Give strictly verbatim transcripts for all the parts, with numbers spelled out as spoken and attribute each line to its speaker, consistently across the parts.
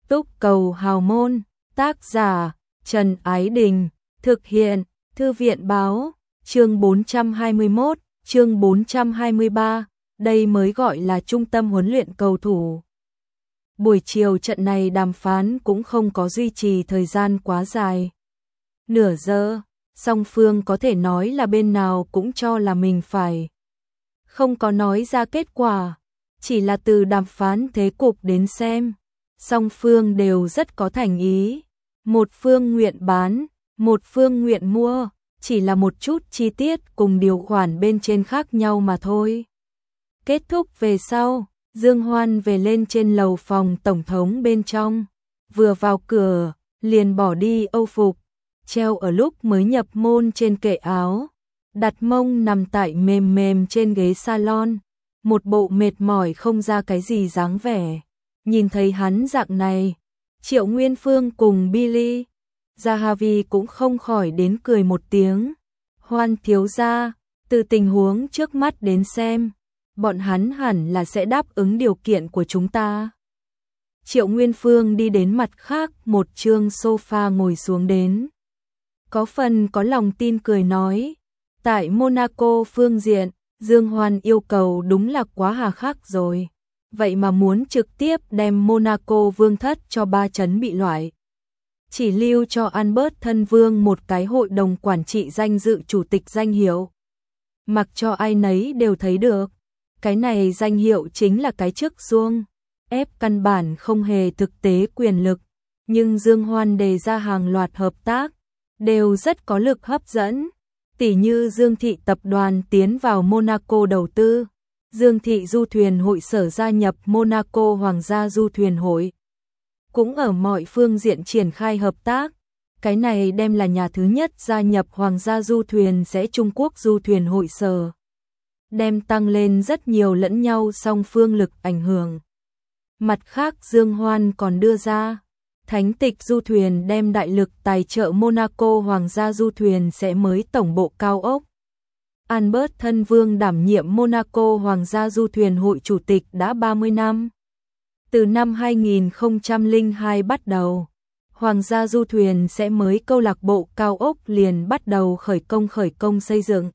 Speaker 1: Túc Cầu Hào Môn, tác giả Trần Ái Đình, thực hiện Thư viện Báo, chương bốn trăm hai mươi mốt, chương bốn trăm hai mươi ba, đây mới gọi là trung tâm huấn luyện cầu thủ. Buổi chiều trận này đàm phán cũng không có duy trì thời gian quá dài. Nửa giờ, song phương có thể nói là bên nào cũng cho là mình phải. Không có nói ra kết quả, chỉ là từ đàm phán thế cục đến xem. Song phương đều rất có thành ý. Một phương nguyện bán, một phương nguyện mua, chỉ là một chút chi tiết cùng điều khoản bên trên khác nhau mà thôi. Kết thúc về sau, Dương Hoan về lên trên lầu phòng tổng thống bên trong. Vừa vào cửa, liền bỏ đi âu phục, treo ở lúc mới nhập môn trên kệ áo. Đặt mông nằm tại mềm mềm trên ghế salon. Một bộ mệt mỏi không ra cái gì dáng vẻ. Nhìn thấy hắn dạng này, Triệu Nguyên Phương cùng Billy, Zahavi cũng không khỏi đến cười một tiếng. Hoan thiếu gia, từ tình huống trước mắt đến xem, bọn hắn hẳn là sẽ đáp ứng điều kiện của chúng ta. Triệu Nguyên Phương đi đến mặt khác một chương sofa ngồi xuống đến. Có phần có lòng tin cười nói, tại Monaco phương diện, Dương Hoan yêu cầu đúng là quá hà khắc rồi. Vậy mà muốn trực tiếp đem Monaco vương thất cho ba chấn bị loại. Chỉ lưu cho Albert thân vương một cái hội đồng quản trị danh dự chủ tịch danh hiệu. Mặc cho ai nấy đều thấy được. Cái này danh hiệu chính là cái chức xuông. Ép căn bản không hề thực tế quyền lực. Nhưng Dương Hoan đề ra hàng loạt hợp tác. Đều rất có lực hấp dẫn. Tỉ như Dương Thị tập đoàn tiến vào Monaco đầu tư. Dương Thị Du thuyền hội sở gia nhập Monaco Hoàng gia Du thuyền hội. Cũng ở mọi phương diện triển khai hợp tác. Cái này đem là nhà thứ nhất gia nhập Hoàng gia Du thuyền sẽ Trung Quốc Du thuyền hội sở. Đem tăng lên rất nhiều lẫn nhau song phương lực ảnh hưởng. Mặt khác Dương Hoan còn đưa ra, Thánh tịch Du thuyền đem đại lực tài trợ Monaco Hoàng gia Du thuyền sẽ mới tổng bộ cao ốc. Albert thân vương đảm nhiệm Monaco Hoàng gia Du thuyền hội chủ tịch đã ba mươi năm. Từ năm hai nghìn không trăm lẻ hai bắt đầu, Hoàng gia Du thuyền sẽ mới câu lạc bộ cao ốc liền bắt đầu khởi công khởi công xây dựng.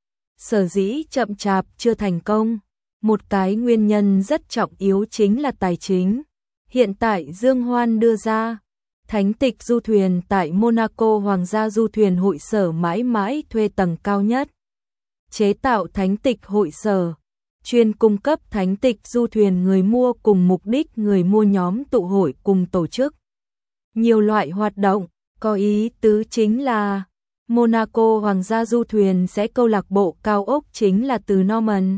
Speaker 1: Sở dĩ chậm chạp chưa thành công, một cái nguyên nhân rất trọng yếu chính là tài chính. Hiện tại Dương Hoan đưa ra, Thánh tịch Du thuyền tại Monaco Hoàng gia Du thuyền hội sở mãi mãi thuê tầng cao nhất. Chế tạo thánh tịch hội sở, chuyên cung cấp thánh tịch du thuyền người mua cùng mục đích người mua nhóm tụ hội cùng tổ chức. Nhiều loại hoạt động, có ý tứ chính là Monaco Hoàng gia Du thuyền sẽ câu lạc bộ cao ốc chính là từ Norman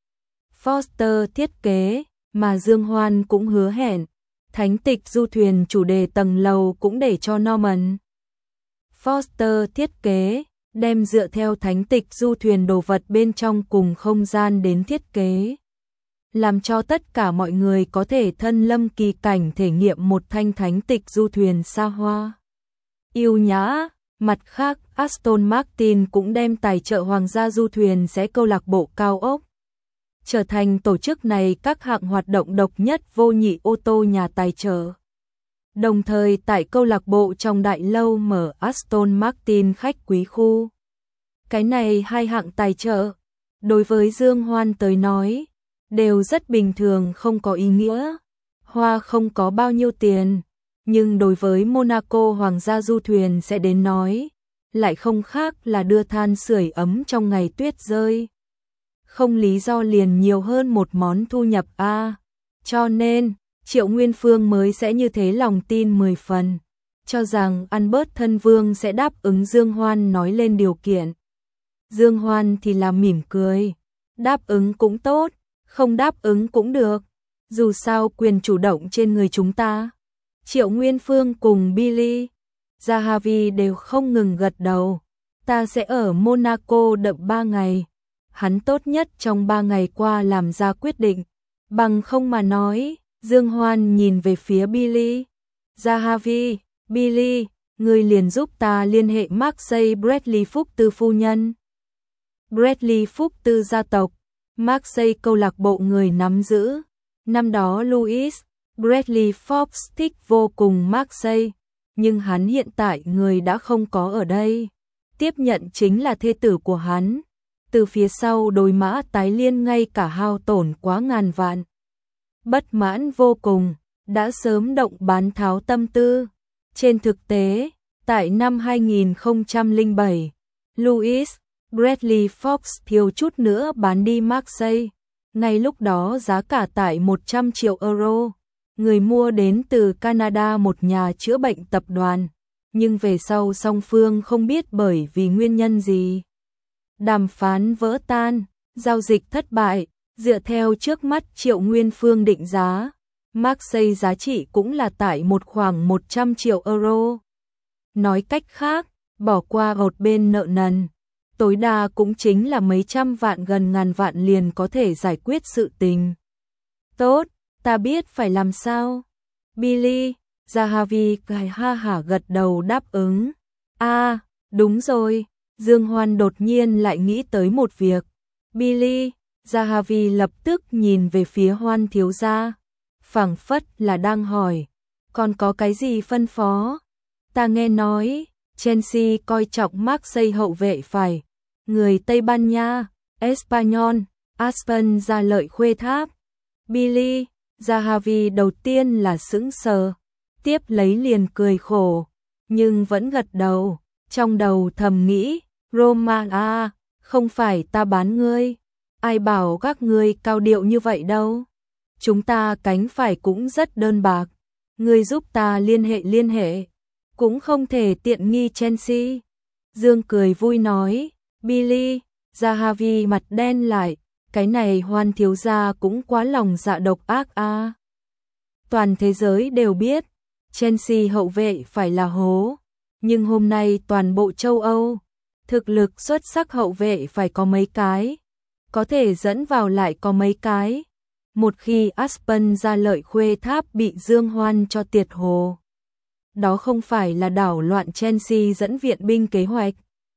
Speaker 1: Foster thiết kế, mà Dương Hoan cũng hứa hẹn, thánh tịch du thuyền chủ đề tầng lầu cũng để cho Norman Foster thiết kế. Đem dựa theo thánh tịch du thuyền đồ vật bên trong cùng không gian đến thiết kế. Làm cho tất cả mọi người có thể thân lâm kỳ cảnh thể nghiệm một thanh thánh tịch du thuyền xa hoa. Yêu nhã, mặt khác Aston Martin cũng đem tài trợ Hoàng gia Du thuyền sẽ câu lạc bộ cao ốc. Trở thành tổ chức này các hạng hoạt động độc nhất vô nhị ô tô nhà tài trợ. Đồng thời tại câu lạc bộ trong đại lâu mở Aston Martin khách quý khu. Cái này hai hạng tài trợ, đối với Dương Hoan tới nói, đều rất bình thường không có ý nghĩa. Hoa không có bao nhiêu tiền, nhưng đối với Monaco Hoàng gia Du thuyền sẽ đến nói, lại không khác là đưa than sưởi ấm trong ngày tuyết rơi. Không lý do liền nhiều hơn một món thu nhập a. À. Cho nên Triệu Nguyên Phương mới sẽ như thế lòng tin mười phần, cho rằng Albert thân vương sẽ đáp ứng Dương Hoan nói lên điều kiện. Dương Hoan thì là mỉm cười, đáp ứng cũng tốt, không đáp ứng cũng được, dù sao quyền chủ động trên người chúng ta. Triệu Nguyên Phương cùng Billy, Zahavi đều không ngừng gật đầu, ta sẽ ở Monaco đợi ba ngày, hắn tốt nhất trong ba ngày qua làm ra quyết định, bằng không mà nói. Dương Hoan nhìn về phía Billy. Zahavi, Billy, ngươi liền giúp ta liên hệ Marseille Bradley Phúc Tư phu nhân. Bradley Phúc Tư gia tộc, Marseille câu lạc bộ người nắm giữ. Năm đó Louis, Bradley Forbes thích vô cùng Marseille, nhưng hắn hiện tại người đã không có ở đây. Tiếp nhận chính là thê tử của hắn. Từ phía sau đôi mã tái liên ngay cả hao tổn quá ngàn vạn. Bất mãn vô cùng, đã sớm động bán tháo tâm tư. Trên thực tế, tại năm hai nghìn không trăm lẻ bảy, Louis Bradley Forbes thiếu chút nữa bán đi Marseille. Ngay lúc đó giá cả tại một trăm triệu euro. Người mua đến từ Canada, một nhà chữa bệnh tập đoàn. Nhưng về sau song phương không biết bởi vì nguyên nhân gì. Đàm phán vỡ tan, giao dịch thất bại, dựa theo trước mắt Triệu Nguyên Phương định giá. Marseille giá trị cũng là tại một khoảng một trăm triệu euro. Nói cách khác, bỏ qua một bên nợ nần, tối đa cũng chính là mấy trăm vạn gần ngàn vạn liền có thể giải quyết sự tình. Tốt, ta biết phải làm sao. Billy, Zahavi cười ha hả gật đầu đáp ứng. A, à, đúng rồi, Dương Hoan đột nhiên lại nghĩ tới một việc. Billy, Zahavi lập tức nhìn về phía Hoan thiếu gia, phảng phất là đang hỏi, còn có cái gì phân phó? Ta nghe nói, Chelsea coi trọng Marseille hậu vệ phải, người Tây Ban Nha, Espanyol, Aspen ra lợi khuê tháp. Billy, Zahavi đầu tiên là sững sờ, tiếp lấy liền cười khổ, nhưng vẫn gật đầu, trong đầu thầm nghĩ, Roma à, không phải ta bán ngươi, ai bảo các ngươi cao điệu như vậy đâu. Chúng ta cánh phải cũng rất đơn bạc, ngươi giúp ta liên hệ liên hệ, cũng không thể tiện nghi Chelsea. Dương cười vui nói, Billy, Zahavi mặt đen lại, cái này Hoan thiếu gia cũng quá lòng dạ độc ác a. À. Toàn thế giới đều biết, Chelsea hậu vệ phải là hố, nhưng hôm nay toàn bộ châu Âu, thực lực xuất sắc hậu vệ phải có mấy cái, có thể dẫn vào lại có mấy cái. Một khi Aspen ra lợi khuê tháp bị Dương Hoan cho tiệt hồ, đó không phải là đảo loạn Chelsea dẫn viện binh kế hoạch.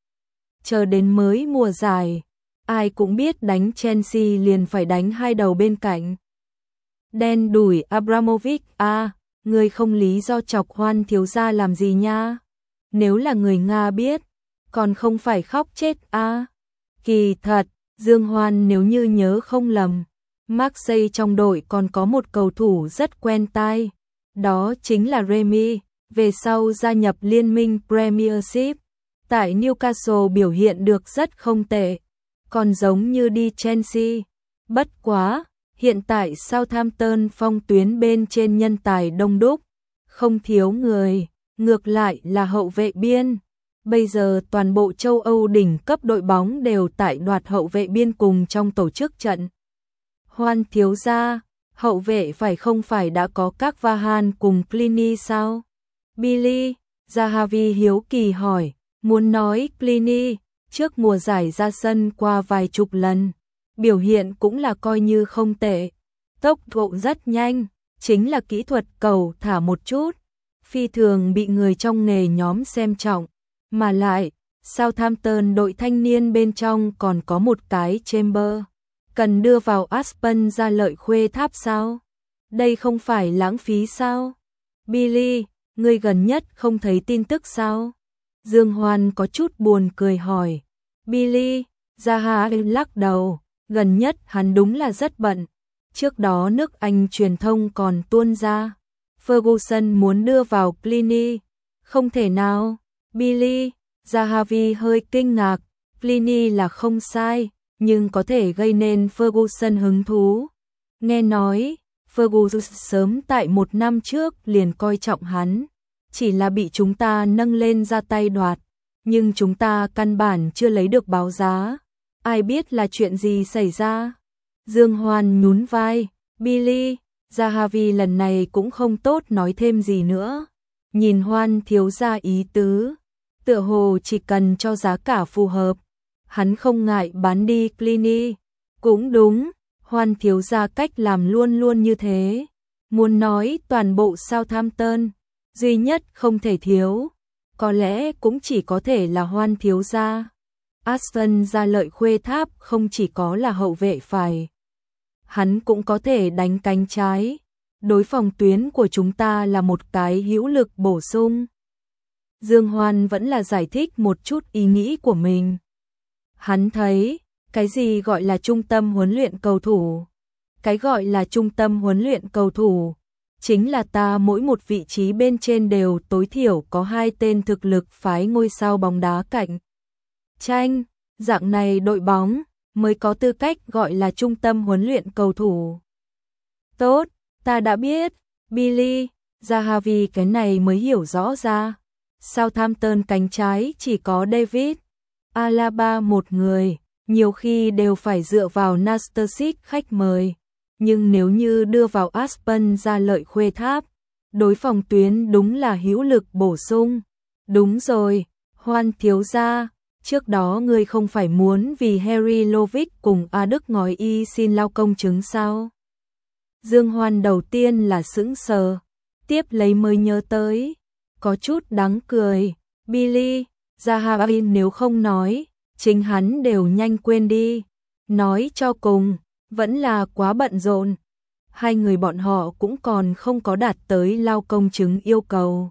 Speaker 1: Chờ đến mới mùa giải, ai cũng biết đánh Chelsea liền phải đánh hai đầu bên cạnh. Đen đủi Abramovich a, à, người không lý do chọc Hoan thiếu gia làm gì nha. Nếu là người Nga biết, còn không phải khóc chết a. À. Kỳ thật, Dương Hoan nếu như nhớ không lầm, Marseille trong đội còn có một cầu thủ rất quen tai, đó chính là Remy, về sau gia nhập liên minh Premiership. Tại Newcastle biểu hiện được rất không tệ, còn giống như đi Chelsea. Bất quá, hiện tại Southampton phong tuyến bên trên nhân tài đông đúc, không thiếu người, ngược lại là hậu vệ biên. Bây giờ toàn bộ châu Âu đỉnh cấp đội bóng đều tại đoạt hậu vệ biên cùng trong tổ chức trận. Hoan thiếu gia, hậu vệ phải không phải đã có các Vahan cùng Pliny sao? Billy, Zahavi hiếu kỳ hỏi, muốn nói Pliny, trước mùa giải ra sân qua vài chục lần, biểu hiện cũng là coi như không tệ, tốc độ rất nhanh, chính là kỹ thuật cầu thả một chút, phi thường bị người trong nghề nhóm xem trọng, mà lại, Southampton đội thanh niên bên trong còn có một cái Chamber, cần đưa vào Aspen ra lợi khuê tháp sao? Đây không phải lãng phí sao? Billy, ngươi gần nhất không thấy tin tức sao? Dương Hoan có chút buồn cười hỏi. Billy, Zaha lắc đầu, gần nhất hắn đúng là rất bận. Trước đó nước Anh truyền thông còn tuôn ra, Ferguson muốn đưa vào Pliny. Không thể nào. Billy, Zahavi hơi kinh ngạc, Pliny là không sai, nhưng có thể gây nên Ferguson hứng thú. Nghe nói, Ferguson sớm tại một năm trước liền coi trọng hắn, chỉ là bị chúng ta nâng lên ra tay đoạt, nhưng chúng ta căn bản chưa lấy được báo giá. Ai biết là chuyện gì xảy ra? Dương Hoan nhún vai, Billy, Zahavi lần này cũng không tốt nói thêm gì nữa. Nhìn Hoan thiếu gia ý tứ, tựa hồ chỉ cần cho giá cả phù hợp, hắn không ngại bán đi Pliny. Cũng đúng, Hoan thiếu gia cách làm luôn luôn như thế. Muốn nói toàn bộ Southampton, duy nhất không thể thiếu, có lẽ cũng chỉ có thể là Hoan thiếu gia. Aston ra lợi khuê tháp không chỉ có là hậu vệ phải, hắn cũng có thể đánh cánh trái. đối phòng tuyến của chúng ta là một cái hữu lực bổ sung. Dương Hoan vẫn là giải thích một chút ý nghĩ của mình. Hắn thấy, cái gì gọi là trung tâm huấn luyện cầu thủ? Cái gọi là trung tâm huấn luyện cầu thủ, chính là ta mỗi một vị trí bên trên đều tối thiểu có hai tên thực lực phái ngôi sao bóng đá cạnh tranh, dạng này đội bóng mới có tư cách gọi là trung tâm huấn luyện cầu thủ. Tốt, ta đã biết, Billy, Zahavi cái này mới hiểu rõ ra. Southampton cánh trái chỉ có David Alaba một người, nhiều khi đều phải dựa vào Nastasic khách mời. Nhưng nếu như đưa vào Aspen ra lợi khuê tháp, đối phòng tuyến đúng là hữu lực bổ sung. Đúng rồi, Hoan thiếu gia, trước đó ngươi không phải muốn vì Harry Lovic cùng A Đức ngói y xin lao công chứng sao? Dương Hoan đầu tiên là sững sờ, tiếp lấy mới nhớ tới, có chút đáng cười. Billy, Zahavi nếu không nói, chính hắn đều nhanh quên đi. Nói cho cùng, vẫn là quá bận rộn. Hai người bọn họ cũng còn không có đạt tới lao công chứng yêu cầu.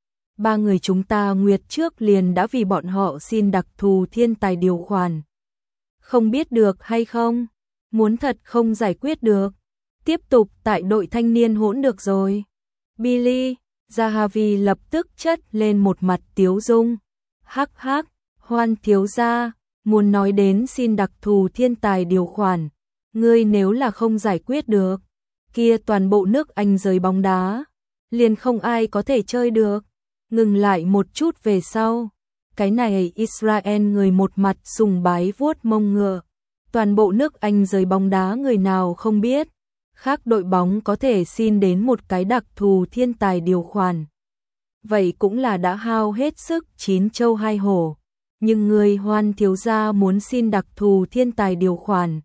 Speaker 1: Ba người chúng ta nguyệt trước liền đã vì bọn họ xin đặc thù thiên tài điều khoản. Không biết được hay không? Muốn thật không giải quyết được. Tiếp tục tại đội thanh niên hỗn được rồi. Billy, Zahavi lập tức chất lên một mặt tiếu dung. Hắc hắc, Hoan thiếu gia, muốn nói đến xin đặc thù thiên tài điều khoản. Ngươi nếu là không giải quyết được, kia toàn bộ nước Anh giới bóng đá, liền không ai có thể chơi được. Ngừng lại một chút về sau, cái này Israel người một mặt sùng bái vuốt mông ngựa. Toàn bộ nước Anh giới bóng đá người nào không biết, khác đội bóng có thể xin đến một cái đặc thù thiên tài điều khoản. Vậy cũng là đã hao hết sức chín châu hai hổ. Nhưng người Hoan thiếu gia muốn xin đặc thù thiên tài điều khoản.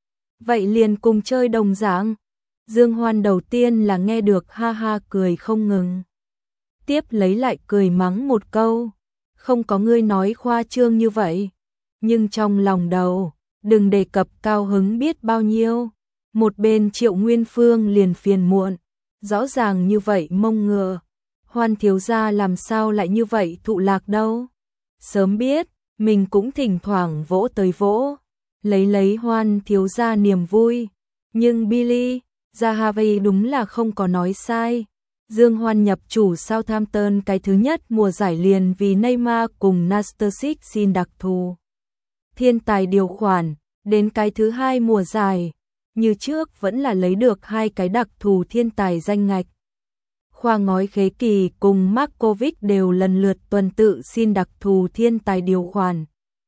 Speaker 1: Vậy liền cùng chơi đồng dạng. Dương Hoan đầu tiên là nghe được ha ha cười không ngừng. Tiếp lấy lại cười mắng một câu. Không có ngươi nói khoa trương như vậy. Nhưng trong lòng đầu, đừng đề cập cao hứng biết bao nhiêu. Một bên Triệu Nguyên Phương liền phiền muộn. Rõ ràng như vậy mông ngựa. Hoan thiếu gia làm sao lại như vậy thụ lạc đâu. Sớm biết, mình cũng thỉnh thoảng vỗ tới vỗ. Lấy lấy Hoan thiếu gia niềm vui. Nhưng Billy, Zahavi đúng là không có nói sai. Dương Hoan nhập chủ Southampton cái thứ nhất mùa giải liền vì Neymar cùng Nastasic xin đặc thù thiên tài điều khoản. Đến cái thứ hai mùa giải, như trước vẫn là lấy được hai cái đặc thù thiên tài danh ngạch. Khoa ngói Khế Kỳ cùng Markovic đều lần lượt tuần tự xin đặc thù thiên tài điều khoản.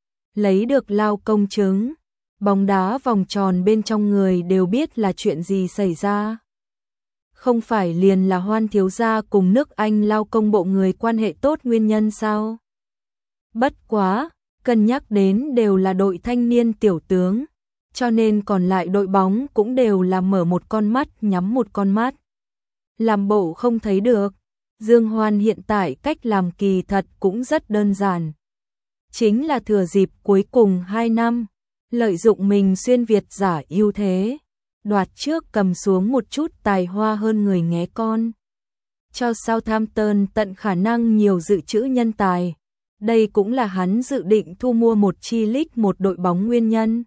Speaker 1: Lấy được lao công chứng. Bóng đá vòng tròn bên trong người đều biết là chuyện gì xảy ra. Không phải liền là Hoan thiếu gia cùng nước Anh lao công bộ người quan hệ tốt nguyên nhân sao? Bất quá, cân nhắc đến đều là đội thanh niên tiểu tướng, cho nên còn lại đội bóng cũng đều là mở một con mắt nhắm một con mắt. Làm bộ không thấy được. Dương Hoan hiện tại cách làm kỳ thật cũng rất đơn giản. Chính là thừa dịp cuối cùng hai năm, lợi dụng mình xuyên Việt giả ưu thế, đoạt trước cầm xuống một chút tài hoa hơn người nghé con. Cho Southampton tận khả năng nhiều dự trữ nhân tài. Đây cũng là hắn dự định thu mua một chi lích một đội bóng nguyên nhân.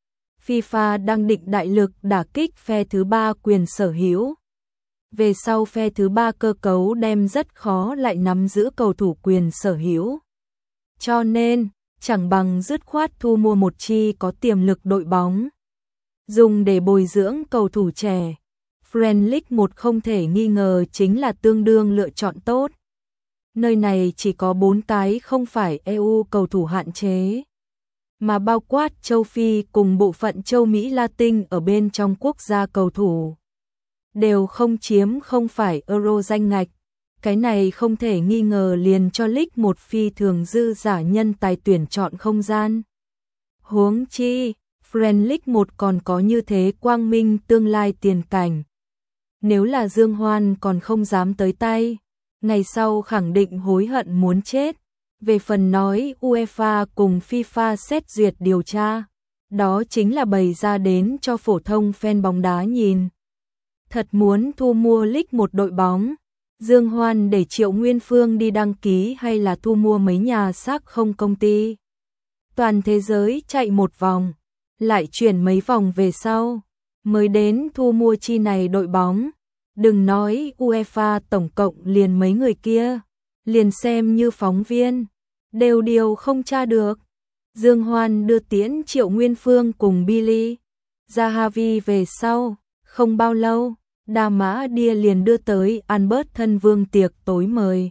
Speaker 1: FIFA đang định đại lực đả kích phe thứ ba quyền sở hữu. Về sau phe thứ ba cơ cấu đem rất khó lại nắm giữ cầu thủ quyền sở hữu. Cho nên, chẳng bằng dứt khoát thu mua một chi có tiềm lực đội bóng. Dùng để bồi dưỡng cầu thủ trẻ. Premier League một không thể nghi ngờ chính là tương đương lựa chọn tốt. Nơi này chỉ có bốn cái không phải e u cầu thủ hạn chế, mà bao quát châu Phi cùng bộ phận châu Mỹ Latin ở bên trong quốc gia cầu thủ. Đều không chiếm không phải Euro danh ngạch. Cái này không thể nghi ngờ liền cho League một phi thường dư giả nhân tài tuyển chọn không gian. Huống chi, Premier League một còn có như thế quang minh tương lai tiền cảnh. Nếu là Dương Hoan còn không dám tới tay, ngày sau khẳng định hối hận muốn chết. Về phần nói UEFA cùng FIFA xét duyệt điều tra, đó chính là bày ra đến cho phổ thông fan bóng đá nhìn. thật muốn thu mua League một đội bóng. Dương Hoan để Triệu Nguyên Phương đi đăng ký hay là thu mua mấy nhà xác không công ty. Toàn thế giới chạy một vòng, lại chuyển mấy vòng về sau, mới đến thu mua chi này đội bóng. Đừng nói UEFA tổng cộng liền mấy người kia, liền xem như phóng viên, đều điều không tra được. Dương Hoan đưa tiễn Triệu Nguyên Phương cùng Billy Zahavi về sau, không bao lâu, Đa Mã Đia liền đưa tới Albert thân vương tiệc tối mời.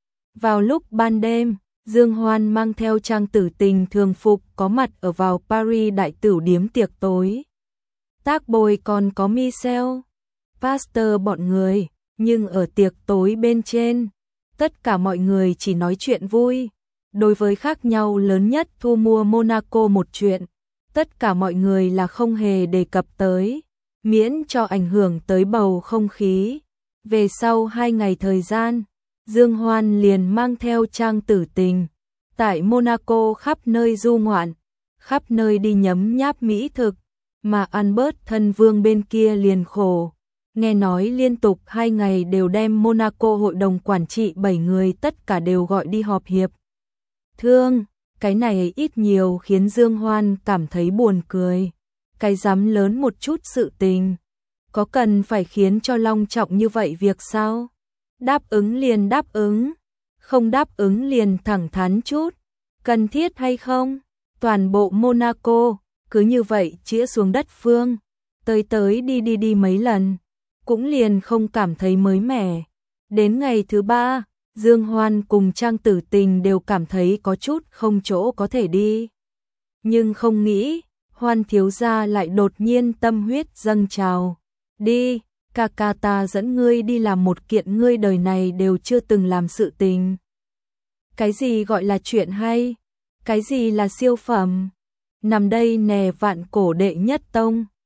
Speaker 1: Vào lúc ban đêm, Dương Hoan mang theo Trang Tử Tình thường phục có mặt ở vào Paris đại tửu điếm tiệc tối. Tác bồi còn có Michel, Pasteur bọn người, nhưng ở tiệc tối bên trên, tất cả mọi người chỉ nói chuyện vui. Đối với khác nhau lớn nhất thu mua Monaco một chuyện, tất cả mọi người là không hề đề cập tới, miễn cho ảnh hưởng tới bầu không khí. Về sau hai ngày thời gian, Dương Hoan liền mang theo Trang Tử Tình, tại Monaco khắp nơi du ngoạn, khắp nơi đi nhấm nháp mỹ thực, mà Albert thân vương bên kia liền khổ. Nghe nói liên tục hai ngày đều đem Monaco hội đồng quản trị bảy người tất cả đều gọi đi họp hiệp thương, cái này ít nhiều khiến Dương Hoan cảm thấy buồn cười. Cái dám lớn một chút sự tình, có cần phải khiến cho long trọng như vậy việc sao? Đáp ứng liền đáp ứng, không đáp ứng liền thẳng thắn chút, cần thiết hay không? Toàn bộ Monaco, cứ như vậy chĩa xuống đất phương, tới tới đi đi đi mấy lần, cũng liền không cảm thấy mới mẻ. Đến ngày thứ ba, Dương Hoan cùng Trang Tử Tình đều cảm thấy có chút không chỗ có thể đi. Nhưng không nghĩ, Hoan thiếu gia lại đột nhiên tâm huyết dâng trào. Đi, ca ca ta dẫn ngươi đi làm một kiện ngươi đời này đều chưa từng làm sự tình. Cái gì gọi là chuyện hay? Cái gì là siêu phẩm? Nằm đây nè vạn cổ đệ nhất tông.